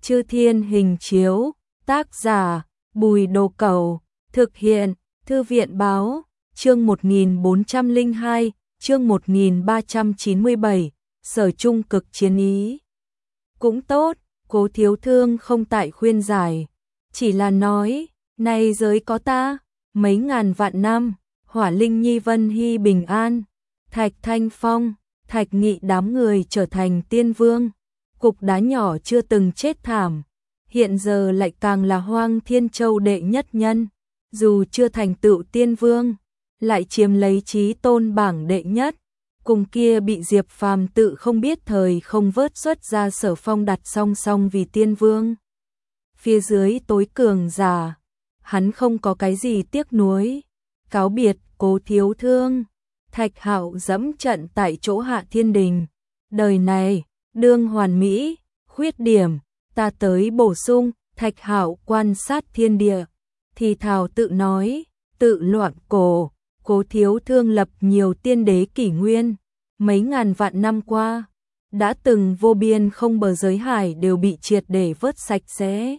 Chư Thiên Hình Chiếu, tác giả Bùi Đồ Cẩu, thực hiện Thư viện Báo, chương 1402, chương 1397, Sở Trung Cực Chiến Ý. Cũng tốt, Cố Thiếu Thương không tại khuyên giải, chỉ là nói, này giới có ta, mấy ngàn vạn năm, Hỏa Linh Nhi Vân Hy bình an, Thạch Thanh Phong, Thạch Nghị đám người trở thành tiên vương, cục đá nhỏ chưa từng chết thảm, hiện giờ lại càng là Hoang Thiên Châu đệ nhất nhân, dù chưa thành tựu tiên vương, lại chiếm lấy chí tôn bảng đệ nhất, cùng kia bị Diệp Phàm tự không biết thời không vớt xuất ra Sở Phong đặt song song vì tiên vương. Phía dưới tối cường giả, hắn không có cái gì tiếc nuối, cáo biệt Cố Thiếu Thương, Thạch Hạo dẫm trận tại chỗ Hạ Thiên Đình, đời này đương hoàn mỹ, khuyết điểm ta tới bổ sung. Thạch Hạo quan sát thiên địa, thì thào tự nói, tự loạn cổ, Cố Thiếu Thương lập nhiều tiên đế kỷ nguyên, mấy ngàn vạn năm qua, đã từng vô biên không bờ giới hải đều bị triệt để vớt sạch sẽ,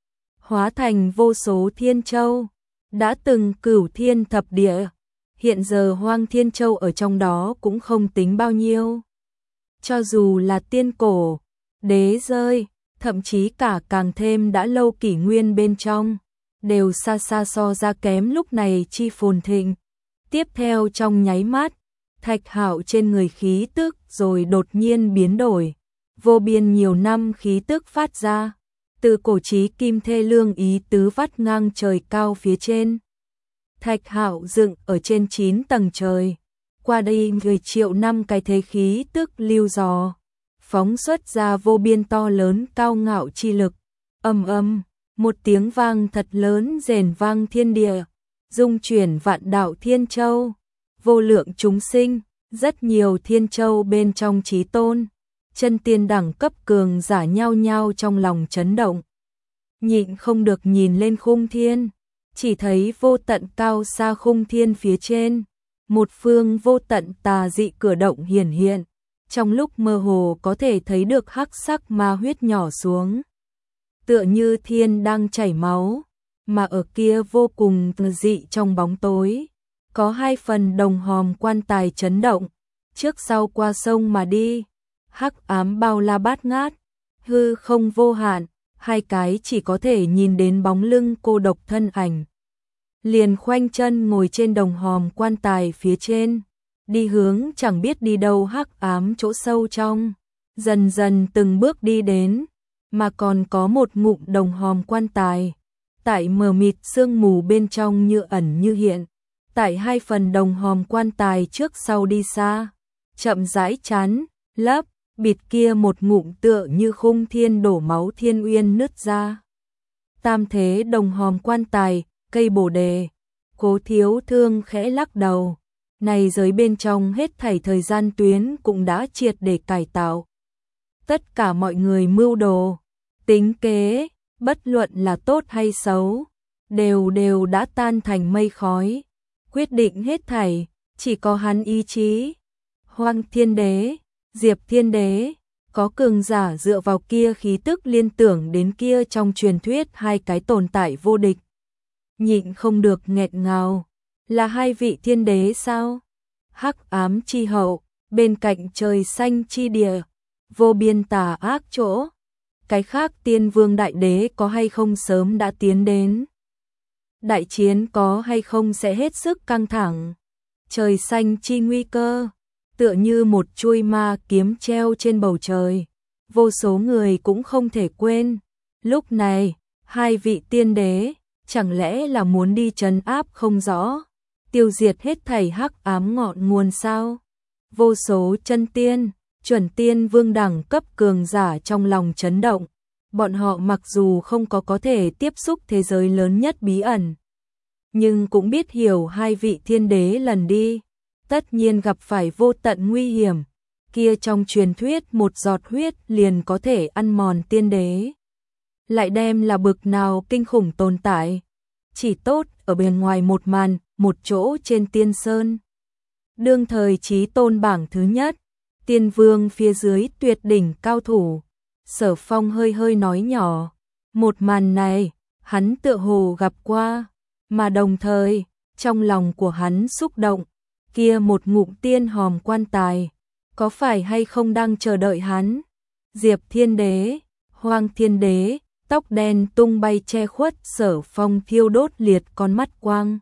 hóa thành vô số thiên châu, đã từng cửu thiên thập địa, hiện giờ Hoang Thiên Châu ở trong đó cũng không tính bao nhiêu. Cho dù là tiên cổ, đế rơi, thậm chí cả càng thêm đã lâu kỷ nguyên bên trong, đều xa xa so ra kém lúc này chi phồn thịnh. Tiếp theo trong nháy mắt, Thạch Hạo trên người khí tức rồi đột nhiên biến đổi, vô biên nhiều năm khí tức phát ra, từ cổ chí kim thê lương ý tứ vắt ngang trời cao phía trên. Thạch Hạo dựng ở trên 9 tầng trời, qua đây 10 triệu năm cái thế khí tức lưu dò, phóng xuất ra vô biên to lớn cao ngạo chi lực, ầm, một tiếng vang thật lớn rền vang thiên địa, dung chuyển vạn đạo thiên châu, vô lượng chúng sinh, rất nhiều thiên châu bên trong chí tôn, chân tiên đẳng cấp cường giả nhao nhao trong lòng chấn động, nhịn không được nhìn lên khung thiên, chỉ thấy vô tận cao xa khung thiên phía trên, một phương vô tận tà dị cửa động hiển hiện, trong lúc mơ hồ có thể thấy được hắc sắc ma huyết nhỏ xuống, tựa như thiên đang chảy máu, mà ở kia vô cùng dị trong bóng tối, có hai phần đồng hòm quan tài chấn động, trước sau qua sông mà đi, hắc ám bao la bát ngát, hư không vô hạn, hai cái chỉ có thể nhìn đến bóng lưng cô độc thân ảnh. Liền khoanh chân ngồi trên đồng hòm quan tài phía trên, đi hướng chẳng biết đi đâu hắc ám chỗ sâu trong, dần dần từng bước đi đến, mà còn có một ngụm đồng hòm quan tài, tại mờ mịt sương mù bên trong như ẩn như hiện, tại hai phần đồng hòm quan tài trước sau đi xa, chậm rãi chán, lấp, bịt kia một ngụm tựa như khung thiên đổ máu thiên uyên nứt ra. Tam thế đồng hòm quan tài, cây bồ đề, Cố Thiếu Thương khẽ lắc đầu, này giới bên trong hết thảy thời gian tuyến cũng đã triệt để cải tạo. Tất cả mọi người mưu đồ, tính kế, bất luận là tốt hay xấu, đều đã tan thành mây khói, quyết định hết thảy, chỉ có hắn ý chí. Hoang Thiên Đế, Diệp Thiên Đế, có cường giả dựa vào kia khí tức liên tưởng đến kia trong truyền thuyết hai cái tồn tại vô địch. Nhịn không được nghẹt ngào, là hai vị thiên đế sao? Hắc ám chi hậu, bên cạnh trời xanh chi địa, vô biên tà ác chỗ, cái khác tiên vương đại đế có hay không sớm đã tiến đến? Đại chiến có hay không sẽ hết sức căng thẳng? Trời xanh chi nguy cơ, tựa như một chuôi ma kiếm treo trên bầu trời, vô số người cũng không thể quên. Lúc này, hai vị tiên đế, chẳng lẽ là muốn đi trấn áp không rõ, tiêu diệt hết thảy hắc ám ngọn nguồn sao? Vô số chân tiên, chuẩn tiên vương đẳng cấp cường giả trong lòng chấn động, bọn họ mặc dù không có thể tiếp xúc thế giới lớn nhất bí ẩn, nhưng cũng biết hiểu hai vị thiên đế lần đi, tất nhiên gặp phải vô tận nguy hiểm, kia trong truyền thuyết một giọt huyết liền có thể ăn mòn tiên đế. Lại đem là bực nào kinh khủng tồn tại, chỉ tốt ở bên ngoài một màn, một chỗ trên tiên sơn. Đương thời chí tôn bảng thứ nhất, tiên vương phía dưới tuyệt đỉnh cao thủ, Sở Phong hơi hơi nói nhỏ, một màn này, hắn tựa hồ gặp qua, mà đồng thời, trong lòng của hắn xúc động, kia một ngụm tiên hòm quan tài, có phải hay không đang chờ đợi hắn? Diệp Thiên Đế, Hoang Thiên Đế, tóc đen tung bay che khuất Sở Phong thiêu đốt liệt con mắt quang.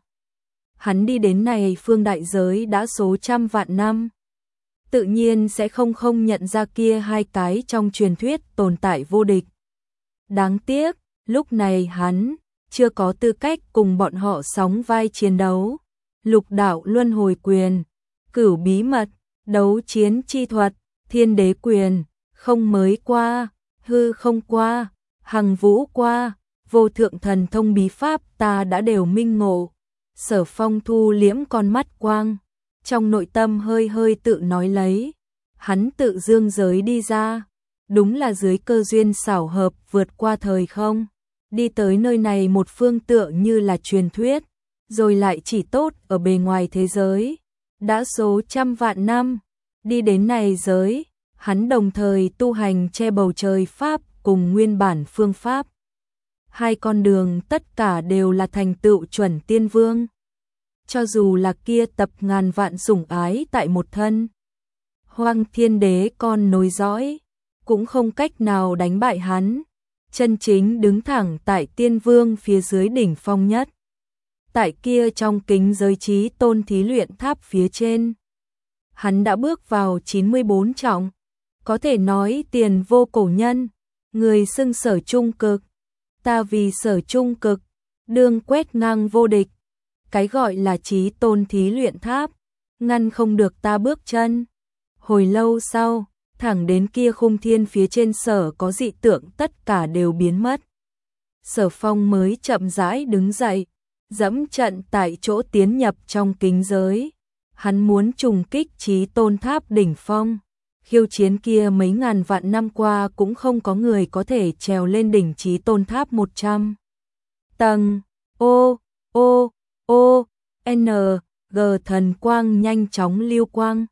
Hắn đi đến này phương đại giới đã số trăm vạn năm, tự nhiên sẽ không nhận ra kia hai cái trong truyền thuyết tồn tại vô địch. Đáng tiếc, lúc này hắn chưa có tư cách cùng bọn họ sóng vai chiến đấu. Lục đạo luân hồi quyền, cửu bí mật, đấu chiến chi thuật, thiên đế quyền, không mới qua, hư không qua, hằng vũ qua, vô thượng thần thông bí pháp ta đã đều minh ngộ. Sở Phong thu liễm con mắt quang, trong nội tâm hơi hơi tự nói lấy, hắn tự dương giới đi ra, đúng là dưới cơ duyên xảo hợp vượt qua thời không, đi tới nơi này một phương tựa như là truyền thuyết, rồi lại chỉ tốt ở bề ngoài thế giới, đã số trăm vạn năm, đi đến này giới, hắn đồng thời tu hành che bầu trời pháp cùng nguyên bản phương pháp. Hai con đường tất cả đều là thành tựu chuẩn tiên vương. Cho dù là kia tập ngàn vạn sủng ái tại một thân, Hoang Thiên Đế con nối dõi, cũng không cách nào đánh bại hắn, chân chính đứng thẳng tại tiên vương phía dưới đỉnh phong nhất. Tại kia trong kính giới trí tôn thí luyện tháp phía trên, hắn đã bước vào 94 trọng, có thể nói tiền vô cổ nhân, người xưng Sở trung cực, ta vì Sở trung cực, đương quét ngang vô địch. Cái gọi là trí tôn thí luyện tháp, ngăn không được ta bước chân. Hồi lâu sau, thẳng đến kia khung thiên phía trên sở có dị tượng tất cả đều biến mất. Sở Phong mới chậm rãi đứng dậy, dẫm trận tại chỗ tiến nhập trong kính giới. Hắn muốn trùng kích trí tôn tháp đỉnh phong. Khiêu chiến kia mấy ngàn vạn năm qua cũng không có người có thể trèo lên đỉnh trí tôn tháp 100 tầng. N, G thần quang nhanh chóng lưu quang.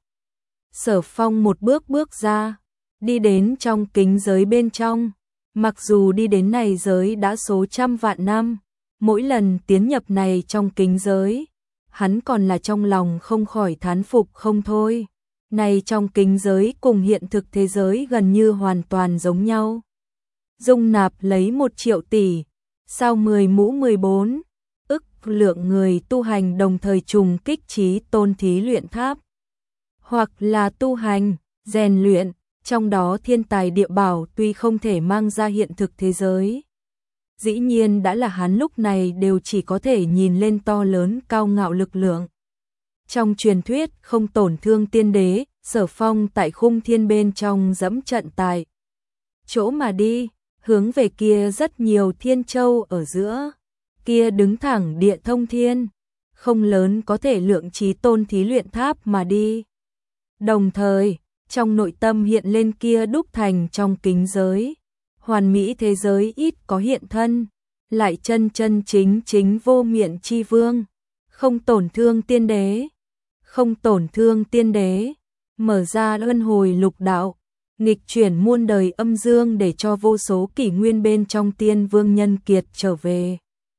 Sở Phong một bước bước ra, đi đến trong kính giới bên trong. Mặc dù đi đến này giới đã số trăm vạn năm, mỗi lần tiến nhập này trong kính giới, hắn còn là trong lòng không khỏi thán phục không thôi. Này trong kính giới cùng hiện thực thế giới gần như hoàn toàn giống nhau. Dung nạp lấy 1 triệu tỷ, sao 10 mũ 14 ức lượng người tu hành đồng thời trùng kích trí tôn thí luyện tháp. Hoặc là tu hành, rèn luyện, trong đó thiên tài địa bảo tuy không thể mang ra hiện thực thế giới. Dĩ nhiên đã là hắn lúc này đều chỉ có thể nhìn lên to lớn cao ngạo lực lượng. Trong truyền thuyết không tổn thương tiên đế, Sở Phong tại khung thiên bên trong dẫm trận tại chỗ mà đi, hướng về kia rất nhiều thiên châu ở giữa. Kia đứng thẳng địa thông thiên, không lớn có thể lượng trí tôn thí luyện tháp mà đi. Đồng thời, trong nội tâm hiện lên kia đúc thành trong kính giới, hoàn mỹ thế giới ít có hiện thân, lại chân chính vô miện chi vương, không tổn thương tiên đế, không tổn thương tiên đế, mở ra luân hồi lục đạo, nghịch chuyển muôn đời âm dương để cho vô số kỷ nguyên bên trong tiên vương nhân kiệt trở về.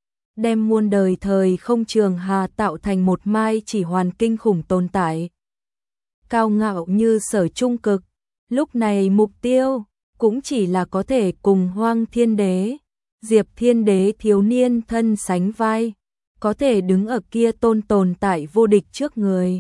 Đem muôn đời thời không trường hà tạo thành một mai chỉ hoàn kinh khủng tồn tại. Cao ngạo như Sở trung cực, lúc này mục tiêu cũng chỉ là có thể cùng Hoang Thiên Đế, Diệp Thiên Đế thiếu niên thân sánh vai, có thể đứng ở kia tồn tại vô địch trước người.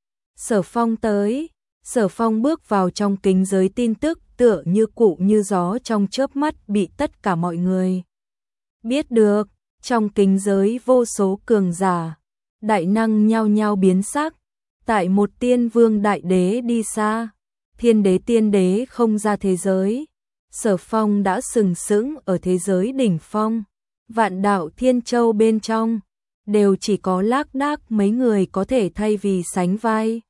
Sở Phong tới, Sở Phong bước vào trong kính giới tin tức tựa như cụ như gió trong chớp mắt bị tất cả mọi người biết được. Trong kính giới vô số cường giả, đại năng nhao nhao biến sắc, tại một tiên vương đại đế đi xa, thiên đế tiên đế không ra thế giới, Sở Phong đã sừng sững ở thế giới đỉnh phong, vạn đạo thiên châu bên trong, đều chỉ có lác đác mấy người có thể thay vì sánh vai.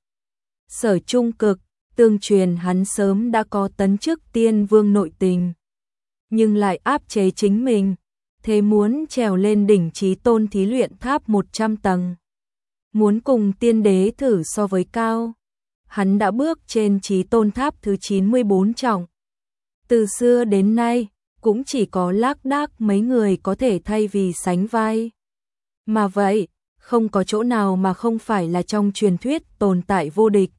Sở trung cực, tương truyền hắn sớm đã có tấn chức tiên vương nội tình, nhưng lại áp chế chính mình. Thế muốn trèo lên đỉnh trí tôn thí luyện tháp 100 tầng. Muốn cùng tiên đế thử so với cao. Hắn đã bước trên trí tôn tháp thứ 94 trọng. Từ xưa đến nay, cũng chỉ có lác đác mấy người có thể thay vì sánh vai. Mà vậy, không có chỗ nào mà không phải là trong truyền thuyết tồn tại vô địch.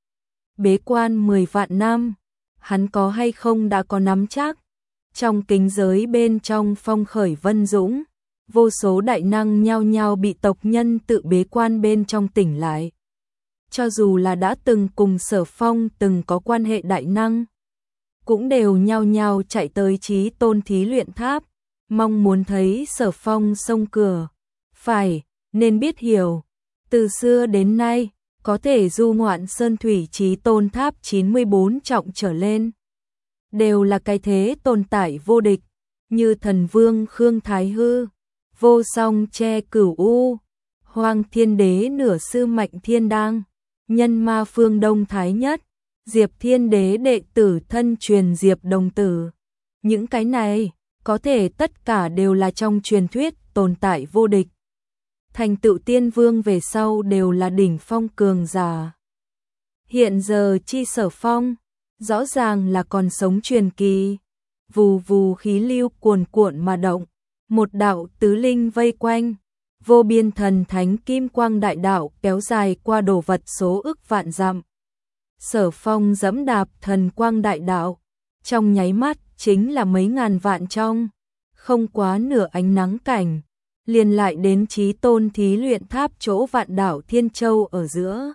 Bế quan 10 vạn năm, hắn có hay không đã có nắm chắc. Trong kính giới bên trong phong khởi vân dũng, vô số đại năng nhao nhao bị tộc nhân tự bế quan bên trong tỉnh lại. Cho dù là đã từng cùng Sở Phong từng có quan hệ đại năng, cũng đều nhao nhao chạy tới Chí Tôn Thí Luyện Tháp, mong muốn thấy Sở Phong xông cửa. Phải, nên biết hiểu, từ xưa đến nay, có thể du ngoạn sơn thủy Chí Tôn Tháp 94 trọng trở lên, đều là cái thế tồn tại vô địch, như Thần Vương Khương Thái Hư, Vô Song Che Cửu U, Hoang Thiên Đế Nửa Sư Mạnh Thiên Đang, Nhân Ma Phương Đông Thái Nhất, Diệp Thiên Đế đệ tử thân truyền Diệp Đồng Tử. Những cái này, có thể tất cả đều là trong truyền thuyết tồn tại vô địch. Thành tựu tiên vương về sau đều là đỉnh phong cường giả. Hiện giờ chi Sở Phong, rõ ràng là còn sống truyền kỳ. Vù vù khí lưu cuồn cuộn mà động, một đạo tứ linh vây quanh, vô biên thần thánh kim quang đại đạo kéo dài qua đồ vật số ức vạn dặm. Sở Phong dẫm đạp thần quang đại đạo, trong nháy mắt chính là mấy ngàn vạn trong, không quá nửa ánh nắng cảnh, liền lại đến Chí Tôn Thí Luyện Tháp chỗ Vạn Đảo Thiên Châu ở giữa.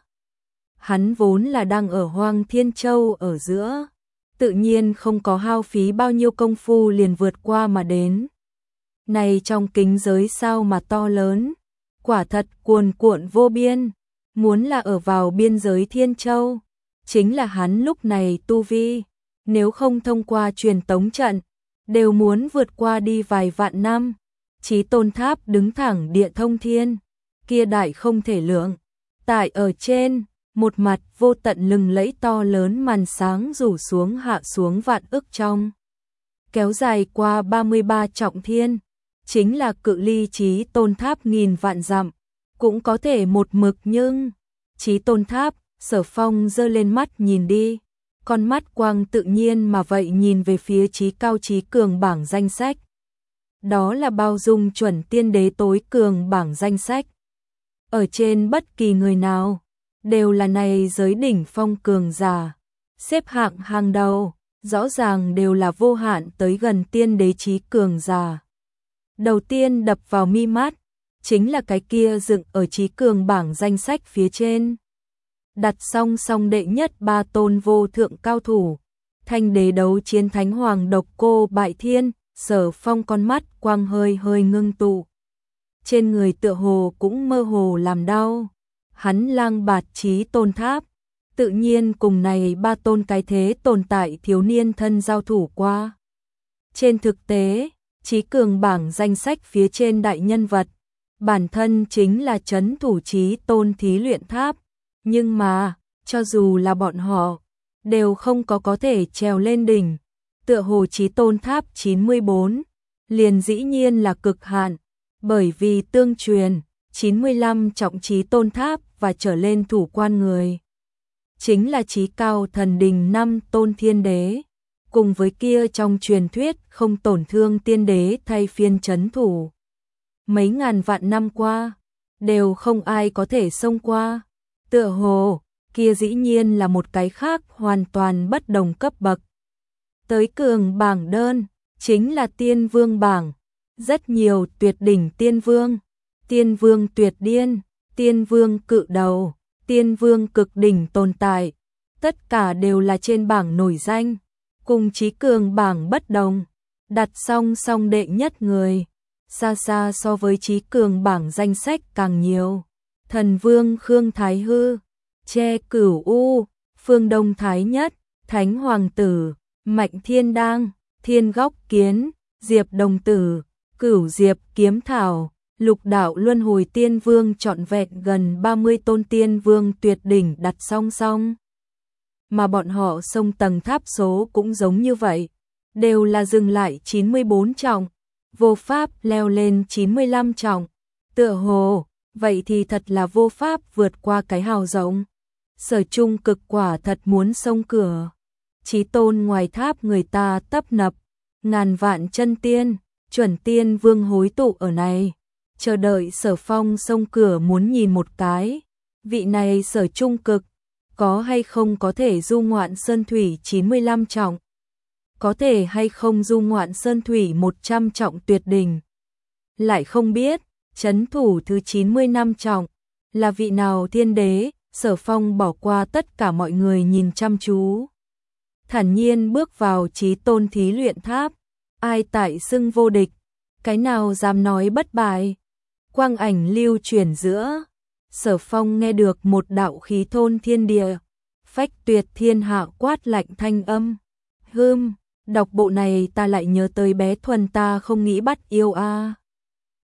Hắn vốn là đang ở Hoang Thiên Châu ở giữa, tự nhiên không có hao phí bao nhiêu công phu liền vượt qua mà đến. Này trong kính giới sao mà to lớn, quả thật cuồn cuộn vô biên, muốn là ở vào biên giới Thiên Châu, chính là hắn lúc này tu vi, nếu không thông qua truyền tống trận, đều muốn vượt qua đi vài vạn năm. Chí Tôn Tháp đứng thẳng địa thông thiên, kia đại không thể lượng, tại ở trên, một mặt vô tận lừng lẫy to lớn màn sáng rủ xuống hạ xuống vạn ức trong, kéo dài qua 33 trọng thiên, chính là cự ly Chí Tôn Tháp nghìn vạn dặm, cũng có thể một mực nhưng Chí Tôn Tháp, Sở Phong giơ lên mắt nhìn đi, con mắt quang tự nhiên mà vậy nhìn về phía chí cao chí cường bảng danh sách. Đó là bao dung chuẩn tiên đế tối cường bảng danh sách. Ở trên bất kỳ người nào, đều là này giới đỉnh phong cường giả, xếp hạng hàng đầu, rõ ràng đều là vô hạn tới gần tiên đế chí cường giả. Đầu tiên đập vào mi mắt, chính là cái kia dựng ở chí cường bảng danh sách phía trên. Đặt song song đệ nhất ba tôn vô thượng cao thủ, thanh đế đấu chiến thánh hoàng độc cô bại thiên. Sở Phong con mắt quang hơi hơi ngưng tụ, trên người tựa hồ cũng mơ hồ làm đau. Hắn lang bạt Chí Tôn Tháp, tự nhiên cùng này ba tôn cái thế tồn tại thiếu niên thân giao thủ qua. Trên thực tế, chí cường bảng danh sách phía trên đại nhân vật, bản thân chính là trấn thủ Chí Tôn Thí Luyện Tháp, nhưng mà, cho dù là bọn họ, đều không có thể trèo lên đỉnh. Tựa hồ Chí Tôn Tháp 94, liền dĩ nhiên là cực hạn, bởi vì tương truyền, 95 trọng Chí Tôn Tháp và trở lên thủ quan người. Chính là chí cao thần đình 5 tôn thiên đế, cùng với kia trong truyền thuyết không tổn thương tiên đế thay phiên trấn thủ. Mấy ngàn vạn năm qua, đều không ai có thể xông qua, tựa hồ, kia dĩ nhiên là một cái khác hoàn toàn bất đồng cấp bậc. Tới cường bảng đơn, chính là tiên vương bảng, rất nhiều tuyệt đỉnh tiên vương tuyệt điên, tiên vương cự đầu, tiên vương cực đỉnh tồn tại, tất cả đều là trên bảng nổi danh, cùng chí cường bảng bất đồng, đặt song song đệ nhất người, xa xa so với chí cường bảng danh sách càng nhiều. Thần Vương Khương Thái Hư, Che Cửu U, Phương Đông Thái Nhất, Thánh Hoàng Tử, Mạnh Thiên Đang, Thiên Góc Kiến, Diệp Đồng Tử, Cửu Diệp Kiếm Thảo, Lục Đạo Luân Hồi Tiên Vương trọn vẹn gần 30 tôn tiên vương tuyệt đỉnh đặt song song. Mà bọn họ xông tầng tháp số cũng giống như vậy, đều là dừng lại 94 trọng, vô pháp leo lên 95 trọng. Tựa hồ, vậy thì thật là vô pháp vượt qua cái hào rộng. Sở Trung Cực quả thật muốn xông cửa. Chí tôn ngoài tháp người ta tấp nập, ngàn vạn chân tiên, chuẩn tiên vương hối tụ ở này, chờ đợi Sở Phong xông cửa muốn nhìn một cái, vị này Sở trung cực, có hay không có thể du ngoạn sơn thủy 95 trọng, có thể hay không du ngoạn sơn thủy 100 trọng tuyệt đỉnh. Lại không biết, trấn thủ thứ 95 trọng, là vị nào thiên đế. Sở Phong bỏ qua tất cả mọi người nhìn chăm chú, thản nhiên bước vào Chí tôn thí luyện tháp, ai tại xưng vô địch, cái nào dám nói bất bại. Quang ảnh lưu chuyển giữa, Sở Phong nghe được một đạo khí thôn thiên địa, phách tuyệt thiên hạ quát lạnh thanh âm. Đọc bộ này ta lại nhớ tới bé Thuần ta không nghĩ bắt yêu a.